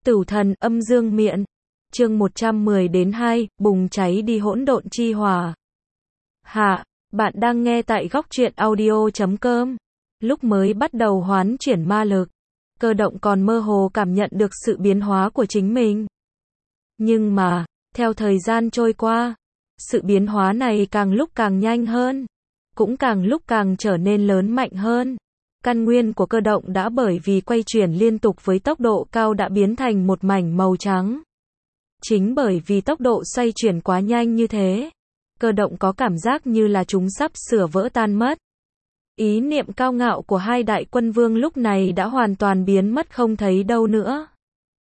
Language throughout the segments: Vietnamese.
Tửu thần âm dương miện. Chương 110-2, bùng cháy đi hỗn độn chi hỏa. Hạ, bạn đang nghe tại góc truyện audio.com. Lúc mới bắt đầu hoán chuyển ma lực, Cơ Động còn mơ hồ cảm nhận được sự biến hóa của chính mình. Nhưng mà, theo thời gian trôi qua, sự biến hóa này càng lúc càng nhanh hơn, cũng càng lúc càng trở nên lớn mạnh hơn. Căn nguyên của Cơ Động đã bởi vì quay chuyển liên tục với tốc độ cao đã biến thành một mảnh màu trắng. Chính bởi vì tốc độ xoay chuyển quá nhanh như thế, Cơ Động có cảm giác như là chúng sắp sửa vỡ tan mất. Ý niệm cao ngạo của hai đại quân vương lúc này đã hoàn toàn biến mất không thấy đâu nữa.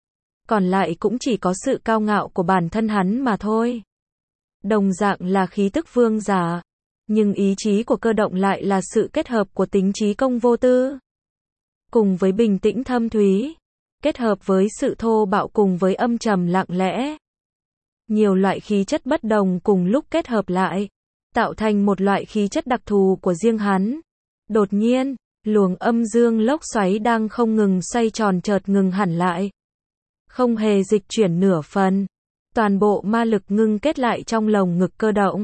Còn lại cũng chỉ có sự cao ngạo của bản thân hắn mà thôi. Đồng dạng là khí tức vương giả, nhưng ý chí của Cơ Động lại là sự kết hợp của tính trí công vô tư, cùng với bình tĩnh thâm thúy, kết hợp với sự thô bạo cùng với âm trầm lặng lẽ. Nhiều loại khí chất bất đồng cùng lúc kết hợp lại, tạo thành một loại khí chất đặc thù của riêng hắn. Đột nhiên, luồng âm dương lốc xoáy đang không ngừng xoay tròn chợt ngừng hẳn lại. Không hề dịch chuyển nửa phần. Toàn bộ ma lực ngưng kết lại trong lồng ngực Cơ Động,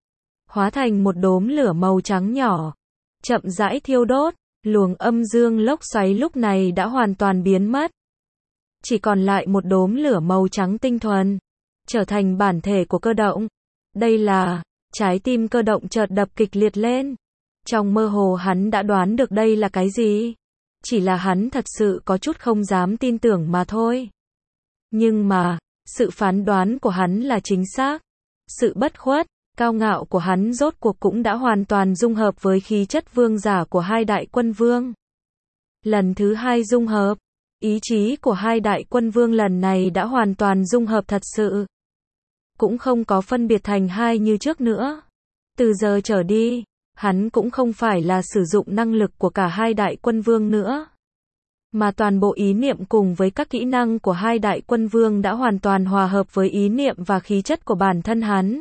hóa thành một đốm lửa màu trắng nhỏ, chậm rãi thiêu đốt. Luồng âm dương lốc xoáy lúc này đã hoàn toàn biến mất, chỉ còn lại một đốm lửa màu trắng tinh thuần, trở thành bản thể của Cơ Động. Đây là, trái tim Cơ Động chợt đập kịch liệt lên. Trong mơ hồ hắn đã đoán được đây là cái gì, chỉ là hắn thật sự có chút không dám tin tưởng mà thôi. Nhưng mà, sự phán đoán của hắn là chính xác. Sự bất khuất, cao ngạo của hắn rốt cuộc cũng đã hoàn toàn dung hợp với khí chất vương giả của hai đại quân vương. Lần thứ hai dung hợp, ý chí của hai đại quân vương lần này đã hoàn toàn dung hợp thật sự. Cũng không có phân biệt thành hai như trước nữa. Từ giờ trở đi, hắn cũng không phải là sử dụng năng lực của cả hai đại quân vương nữa, mà toàn bộ ý niệm cùng với các kỹ năng của hai đại quân vương đã hoàn toàn hòa hợp với ý niệm và khí chất của bản thân hắn.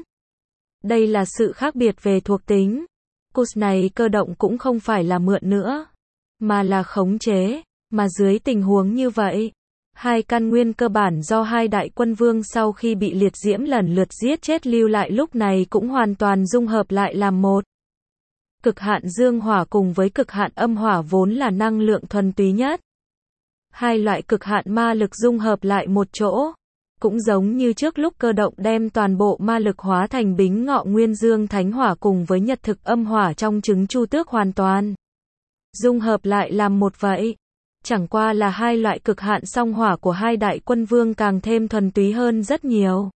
Đây là sự khác biệt về thuộc tính. Cus này Cơ Động cũng không phải là mượn nữa, mà là khống chế. Mà dưới tình huống như vậy, hai căn nguyên cơ bản do hai đại quân vương sau khi bị liệt diễm lần lượt giết chết lưu lại lúc này cũng hoàn toàn dung hợp lại làm một. Cực hạn dương hỏa cùng với cực hạn âm hỏa vốn là năng lượng thuần túy nhất. Hai loại cực hạn ma lực dung hợp lại một chỗ, cũng giống như trước lúc Cơ Động đem toàn bộ ma lực hóa thành Bính Ngọ Nguyên Dương Thánh Hỏa cùng với Nhật Thực Âm Hỏa trong trứng Chu Tước hoàn toàn dung hợp lại làm một vậy. Chẳng qua là hai loại cực hạn song hỏa của hai đại quân vương càng thêm thuần túy hơn rất nhiều.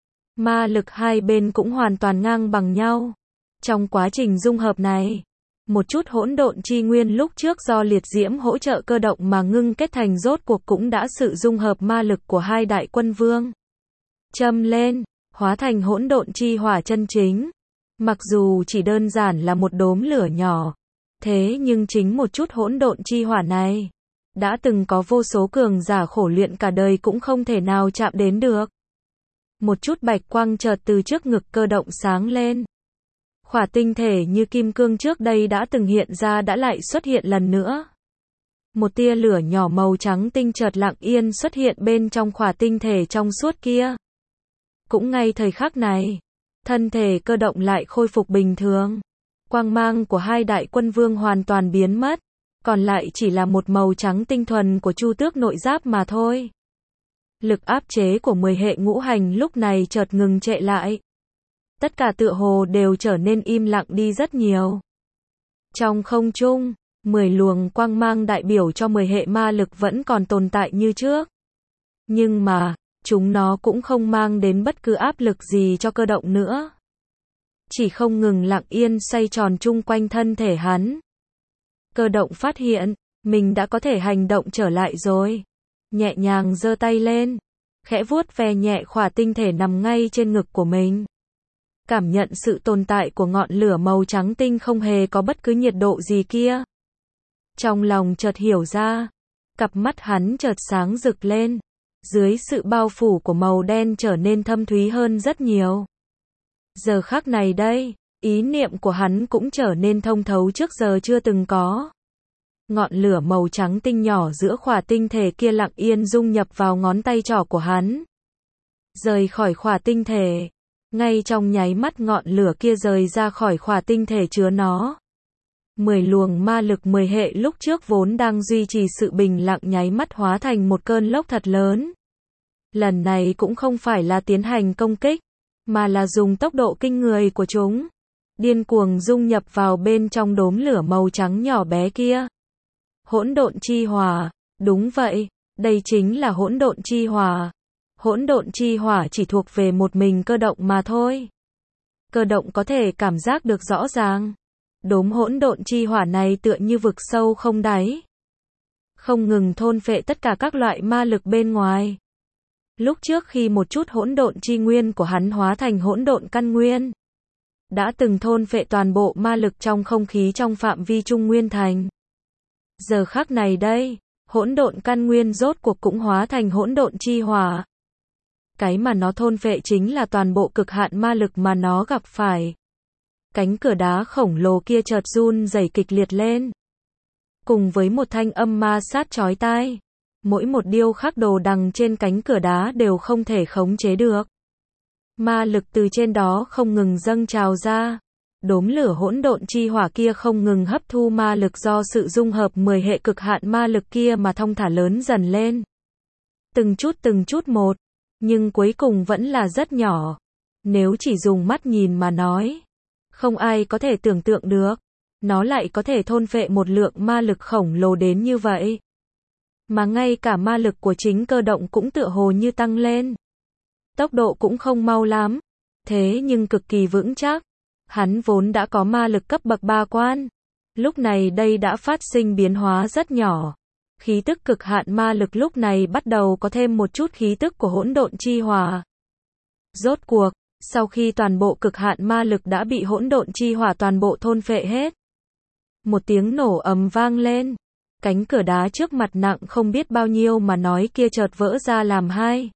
Ma lực hai bên cũng hoàn toàn ngang bằng nhau. Trong quá trình dung hợp này, một chút hỗn độn chi nguyên lúc trước do liệt diễm hỗ trợ Cơ Động mà ngưng kết thành rốt cuộc cũng đã sự dung hợp ma lực của hai đại quân vương. Châm lên, hóa thành hỗn độn chi hỏa chân chính. Mặc dù chỉ đơn giản là một đốm lửa nhỏ, thế nhưng chính một chút hỗn độn chi hỏa này, đã từng có vô số cường giả khổ luyện cả đời cũng không thể nào chạm đến được. Một chút bạch quang chợt từ trước ngực Cơ Động sáng lên. Khỏa tinh thể như kim cương trước đây đã từng hiện ra đã lại xuất hiện lần nữa. Một tia lửa nhỏ màu trắng tinh chợt lặng yên xuất hiện bên trong khỏa tinh thể trong suốt kia. Cũng ngay thời khắc này, thân thể Cơ Động lại khôi phục bình thường. Quang mang của hai đại quân vương hoàn toàn biến mất, còn lại chỉ là một màu trắng tinh thuần của Chu Tước nội giáp mà thôi. Lực áp chế của 10 hệ ngũ hành lúc này chợt ngừng trệ lại. Tất cả tựa hồ đều trở nên im lặng đi rất nhiều. Trong không trung, 10 luồng quang mang đại biểu cho 10 hệ ma lực vẫn còn tồn tại như trước. Nhưng mà, chúng nó cũng không mang đến bất cứ áp lực gì cho Cơ Động nữa. Chỉ không ngừng lặng yên xoay tròn chung quanh thân thể hắn. Cơ Động phát hiện, mình đã có thể hành động trở lại rồi. Nhẹ nhàng giơ tay lên, khẽ vuốt ve nhẹ khỏa tinh thể nằm ngay trên ngực của mình. Cảm nhận sự tồn tại của ngọn lửa màu trắng tinh không hề có bất cứ nhiệt độ gì kia. Trong lòng chợt hiểu ra, cặp mắt hắn chợt sáng rực lên. Dưới sự bao phủ của màu đen trở nên thâm thúy hơn rất nhiều. Giờ khắc này đây, ý niệm của hắn cũng trở nên thông thấu trước giờ chưa từng có. Ngọn lửa màu trắng tinh nhỏ giữa khỏa tinh thể kia lặng yên dung nhập vào ngón tay trỏ của hắn. Rời khỏi khỏa tinh thể. Ngay trong nháy mắt ngọn lửa kia rời ra khỏi khỏa tinh thể chứa nó. 10 luồng ma lực 10 hệ lúc trước vốn đang duy trì sự bình lặng nháy mắt hóa thành một cơn lốc thật lớn. Lần này cũng không phải là tiến hành công kích, mà là dùng tốc độ kinh người của chúng. Điên cuồng dung nhập vào bên trong đốm lửa màu trắng nhỏ bé kia. Hỗn độn chi hỏa, đúng vậy, đây chính là hỗn độn chi hỏa. Hỗn độn chi hỏa chỉ thuộc về một mình Cơ Động mà thôi. Cơ Động có thể cảm giác được rõ ràng. Đốm hỗn độn chi hỏa này tựa như vực sâu không đáy. Không ngừng thôn phệ tất cả các loại ma lực bên ngoài. Lúc trước khi một chút hỗn độn chi nguyên của hắn hóa thành hỗn độn căn nguyên, đã từng thôn phệ toàn bộ ma lực trong không khí trong phạm vi Trung Nguyên Thành. Giờ khắc này đây, hỗn độn căn nguyên rốt cuộc cũng hóa thành hỗn độn chi hỏa. Cái mà nó thôn phệ chính là toàn bộ cực hạn ma lực mà nó gặp phải. Cánh cửa đá khổng lồ kia chợt run rẩy kịch liệt lên. Cùng với một thanh âm ma sát chói tai, mỗi một điêu khắc đồ đằng trên cánh cửa đá đều không thể khống chế được. Ma lực từ trên đó không ngừng dâng trào ra. Đốm lửa hỗn độn chi hỏa kia không ngừng hấp thu ma lực do sự dung hợp 10 hệ cực hạn ma lực kia mà thong thả lớn dần lên. Từng chút một, nhưng cuối cùng vẫn là rất nhỏ. Nếu chỉ dùng mắt nhìn mà nói, không ai có thể tưởng tượng được, nó lại có thể thôn phệ một lượng ma lực khổng lồ đến như vậy. Mà ngay cả ma lực của chính Cơ Động cũng tựa hồ như tăng lên. Tốc độ cũng không mau lắm, thế nhưng cực kỳ vững chắc. Hắn vốn đã có ma lực cấp bậc 3 quan. Lúc này đây đã phát sinh biến hóa rất nhỏ. Khí tức cực hạn ma lực lúc này bắt đầu có thêm một chút khí tức của hỗn độn chi hỏa. Rốt cuộc, sau khi toàn bộ cực hạn ma lực đã bị hỗn độn chi hỏa toàn bộ thôn phệ hết. Một tiếng nổ ầm vang lên. Cánh cửa đá trước mặt nặng không biết bao nhiêu mà nói kia chợt vỡ ra làm hai.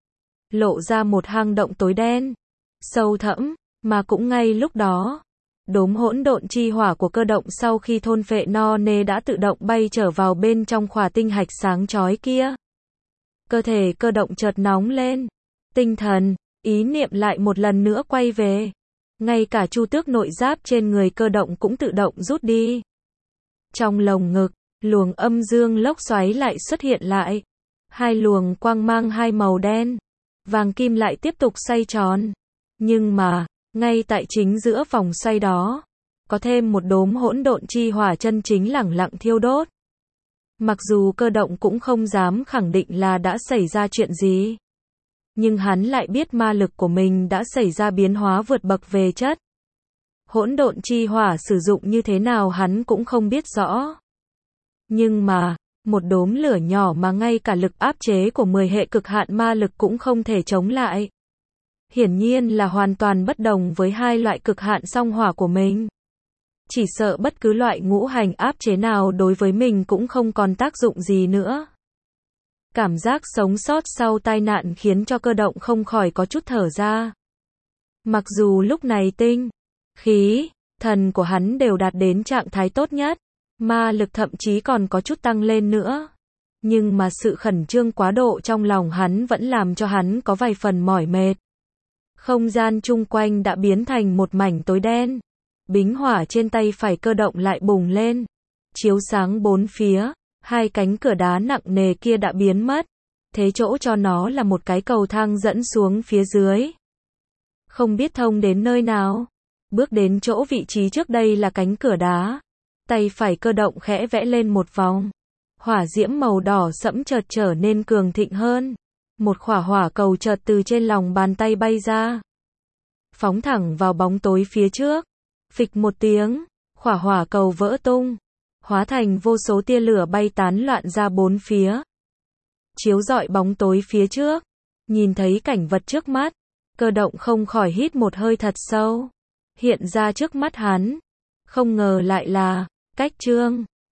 Lộ ra một hang động tối đen, sâu thẳm, mà cũng ngay lúc đó, đốm hỗn độn chi hỏa của Cơ Động sau khi thôn phệ no nê đã tự động bay trở vào bên trong khỏa tinh hạch sáng chói kia. Cơ thể Cơ Động chợt nóng lên, tinh thần, ý niệm lại một lần nữa quay về. Ngay cả chu tước nội giáp trên người Cơ Động cũng tự động rút đi. Trong lồng ngực, luồng âm dương lốc xoáy lại xuất hiện lại. Hai luồng quang mang hai màu đen, vàng kim lại tiếp tục xoay tròn. Nhưng mà, ngay tại chính giữa vòng xoay đó, có thêm một đốm hỗn độn chi hỏa chân chính lẳng lặng thiêu đốt. Mặc dù Cơ Động cũng không dám khẳng định là đã xảy ra chuyện gì, nhưng hắn lại biết ma lực của mình đã xảy ra biến hóa vượt bậc về chất. Hỗn độn chi hỏa sử dụng như thế nào hắn cũng không biết rõ. Nhưng mà, một đốm lửa nhỏ mà ngay cả lực áp chế của 10 hệ cực hạn ma lực cũng không thể chống lại. Hiển nhiên là hoàn toàn bất đồng với hai loại cực hạn song hỏa của mình. Chỉ sợ bất cứ loại ngũ hành áp chế nào đối với mình cũng không còn tác dụng gì nữa. Cảm giác sống sót sau tai nạn khiến cho Cơ Động không khỏi có chút thở ra. Mặc dù lúc này tinh, khí, thần của hắn đều đạt đến trạng thái tốt nhất, ma lực thậm chí còn có chút tăng lên nữa. Nhưng mà sự khẩn trương quá độ trong lòng hắn vẫn làm cho hắn có vài phần mỏi mệt. Không gian chung quanh đã biến thành một mảnh tối đen. Bính hỏa trên tay phải Cơ Động lại bùng lên, chiếu sáng bốn phía. Hai cánh cửa đá nặng nề kia đã biến mất, thế chỗ cho nó là một cái cầu thang dẫn xuống phía dưới. Không biết thông đến nơi nào. Bước đến chỗ vị trí trước đây là cánh cửa đá. Tay phải Cơ Động khẽ vẽ lên một vòng. Hỏa diễm màu đỏ sẫm chợt trở nên cường thịnh hơn. Một khỏa hỏa cầu chợt từ trên lòng bàn tay bay ra, phóng thẳng vào bóng tối phía trước. Phịch một tiếng, khỏa hỏa cầu vỡ tung, hóa thành vô số tia lửa bay tán loạn ra bốn phía, chiếu rọi bóng tối phía trước. Nhìn thấy cảnh vật trước mắt, Cơ Động không khỏi hít một hơi thật sâu. Hiện ra trước mắt hắn, không ngờ lại là cách Trương